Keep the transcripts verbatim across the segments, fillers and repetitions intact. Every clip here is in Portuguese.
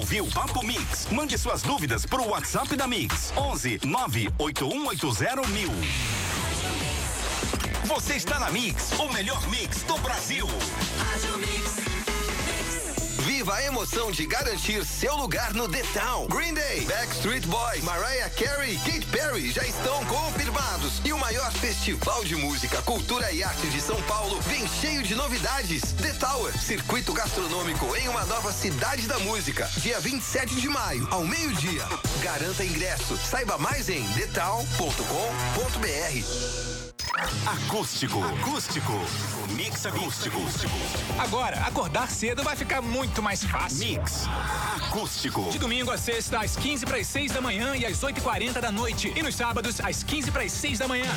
ouviu Papo Mix? Mande suas dúvidas pro WhatsApp da Mix. onze nove oito um oito zero mil. Você está na Mix, o melhor mix do Brasil. Viva a emoção de garantir seu lugar no The Town. Green Day, Backstreet Boys, Mariah Carey, Katy Perry já estão confirmados. E o maior festival de música, cultura e arte de São Paulo vem cheio de novidades. The Tower, circuito gastronômico em uma nova cidade da música. Dia vinte e sete de maio, ao meio-dia. Garanta ingresso. Saiba mais em the town ponto com ponto b r. Acústico. Acústico. Mix acústico. Agora, acordar cedo vai ficar muito mais fácil. Mix acústico. De domingo a sexta, às quinze para as seis da manhã e às oito e quarenta da noite. E nos sábados, às quinze para as seis da manhã.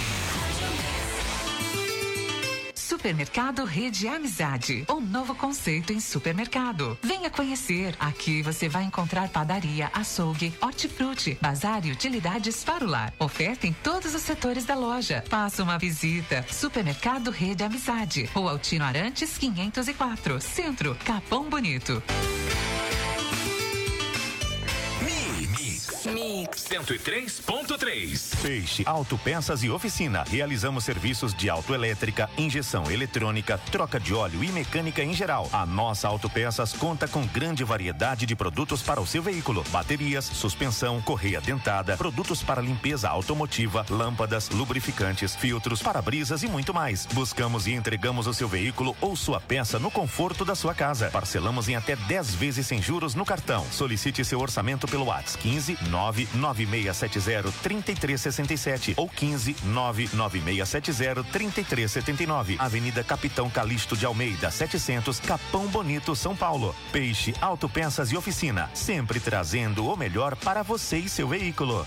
Supermercado Rede Amizade, um novo conceito em supermercado. Venha conhecer. Aqui você vai encontrar padaria, açougue, hortifruti, bazar e utilidades para o lar. Oferta em todos os setores da loja. Faça uma visita. Supermercado Rede Amizade, Rua Altino Arantes, quinhentos e quatro, Centro, Capão Bonito. Mix cento e três ponto três. Peixe Autopeças e Oficina. Realizamos serviços de autoelétrica, injeção eletrônica, troca de óleo e mecânica em geral. A nossa Autopeças conta com grande variedade de produtos para o seu veículo: baterias, suspensão, correia dentada, produtos para limpeza automotiva, lâmpadas, lubrificantes, filtros, para-brisas e muito mais. Buscamos e entregamos o seu veículo ou sua peça no conforto da sua casa. Parcelamos em até dez vezes sem juros no cartão. Solicite seu orçamento pelo WhatsApp quinze nove nove seis sete zero três três seis sete ou quinze nove nove seis sete zero três três sete nove. Avenida Capitão Calixto de Almeida, setecentos, Capão Bonito, São Paulo. Peixe Autopeças e Oficina, sempre trazendo o melhor para você e seu veículo.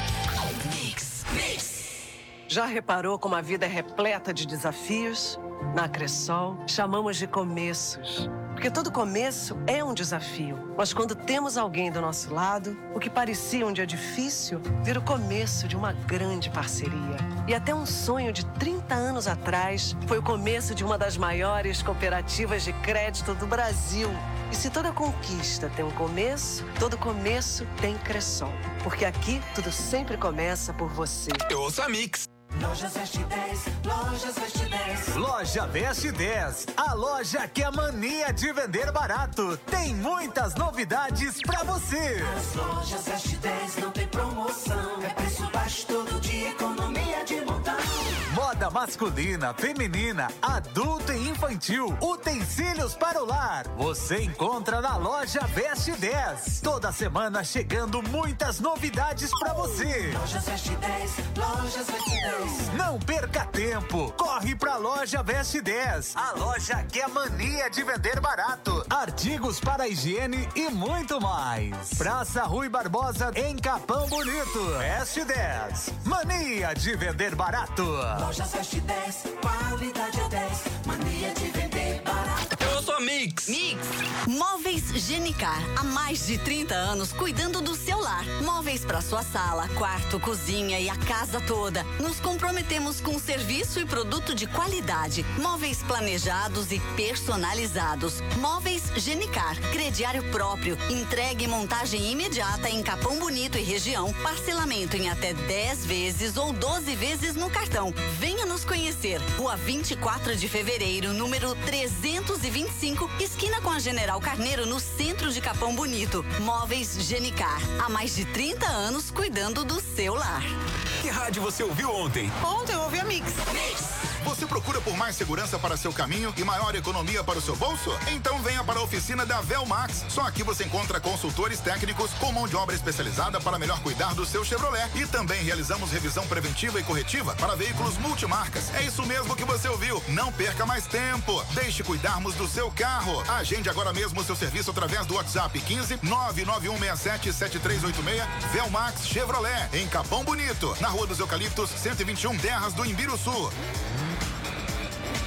Mix, mix. Já reparou como a vida é repleta de desafios? Na Cressol, chamamos de começos. Porque todo começo é um desafio. Mas quando temos alguém do nosso lado, o que parecia um dia difícil vira o começo de uma grande parceria. E até um sonho de trinta anos atrás foi o começo de uma das maiores cooperativas de crédito do Brasil. E se toda conquista tem um começo, todo começo tem Cressol. Porque aqui tudo sempre começa por você. Eu ouço a Mix. Lojas Veste dez, Lojas Veste dez. Loja Veste dez, a loja que é mania de vender barato. Tem muitas novidades pra você. As Lojas Veste dez não tem promoção. É preço baixo todo dia, economia de montão. Moda masculina, feminina, adulto e infantil, utensílios para o lar. Você encontra na Loja Veste dez. Toda semana chegando muitas novidades pra você. Lojas Veste dez, Lojas Veste dez. Não perca tempo, corre pra Loja Veste dez, a loja que é mania de vender barato, artigos para higiene e muito mais. Praça Rui Barbosa, em Capão Bonito. Veste dez, mania de vender barato. Lojas Veste dez, qualidade é dez, mania de vender barato. Eu sou a Mix. Mix. Móveis Genicar, há mais de trinta anos cuidando do seu lar. Móveis para sua sala, quarto, cozinha e a casa toda. Nos comprometemos com serviço e produto de qualidade. Móveis planejados e personalizados. Móveis Genicar, crediário próprio, entrega e montagem imediata em Capão Bonito e região. Parcelamento em até dez vezes ou doze vezes no cartão. Venha nos conhecer. Rua vinte e quatro de fevereiro, número trezentos e vinte e cinco, esquina com a General Carneiro, no centro de Capão Bonito. Móveis Genicar, há mais de trinta anos cuidando do seu lar. Que rádio você ouviu ontem? Ontem eu ouvi a Mix. Mix. Você procura por mais segurança para seu caminho e maior economia para o seu bolso? Então venha para a oficina da Velmax. Só aqui você encontra consultores técnicos com mão de obra especializada para melhor cuidar do seu Chevrolet. E também realizamos revisão preventiva e corretiva para veículos multimarcas. É isso mesmo que você ouviu. Não perca mais tempo. Deixe cuidarmos do seu carro. Agende agora mesmo o seu serviço através do WhatsApp quinze nove nove um seis sete sete três oito seis. Velmax Chevrolet, em Capão Bonito, na Rua dos Eucaliptos, cento e vinte e um, Terras do Imbiruçu.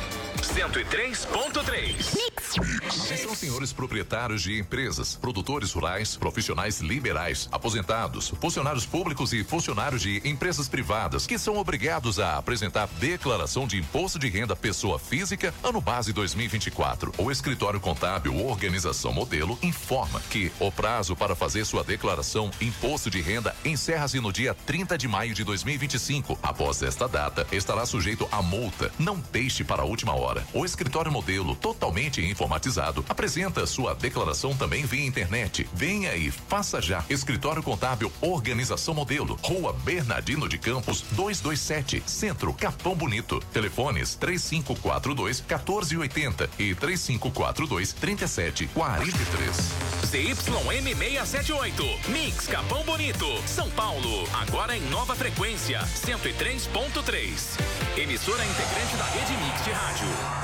cento e três ponto três. São senhores proprietários de empresas, produtores rurais, profissionais liberais, aposentados, funcionários públicos e funcionários de empresas privadas que são obrigados a apresentar declaração de imposto de renda pessoa física ano base dois mil e vinte e quatro. O escritório contábil Organização Modelo informa que o prazo para fazer sua declaração imposto de renda encerra-se no dia trinta de maio de dois mil e vinte e cinco. Após esta data, estará sujeito a multa. Não deixe para a última hora. O escritório Modelo, totalmente informatizado, apresenta sua declaração também via internet. Venha e faça já. Escritório Contábil Organização Modelo, Rua Bernardino de Campos, duzentos e vinte e sete, Centro, Capão Bonito. Telefones três cinco quatro dois, um quatro oito zero e três cinco quatro dois, três sete quatro três. Z Y M seiscentos e setenta e oito, Mix Capão Bonito, São Paulo. Agora em nova frequência, cento e três ponto três. Emissora integrante da rede Mix de rádio.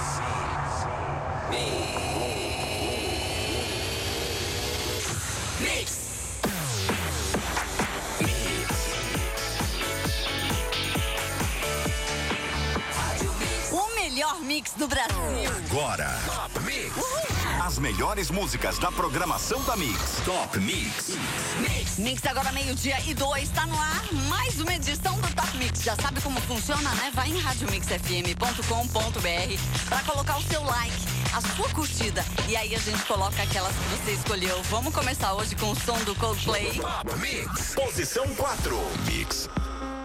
Mix. O melhor mix do Brasil. Agora. Top Mix. Uhul. As melhores músicas da programação da Mix. Top Mix. Mix. Mix agora meio-dia e dois, tá no ar mais uma edição do Top Mix. Já sabe como funciona, né? Vai em rádio mix f m ponto com ponto b r pra colocar o seu like, a sua curtida. E aí a gente coloca aquelas que você escolheu. Vamos começar hoje com o som do Coldplay. Top Mix. Posição quatro. Mix.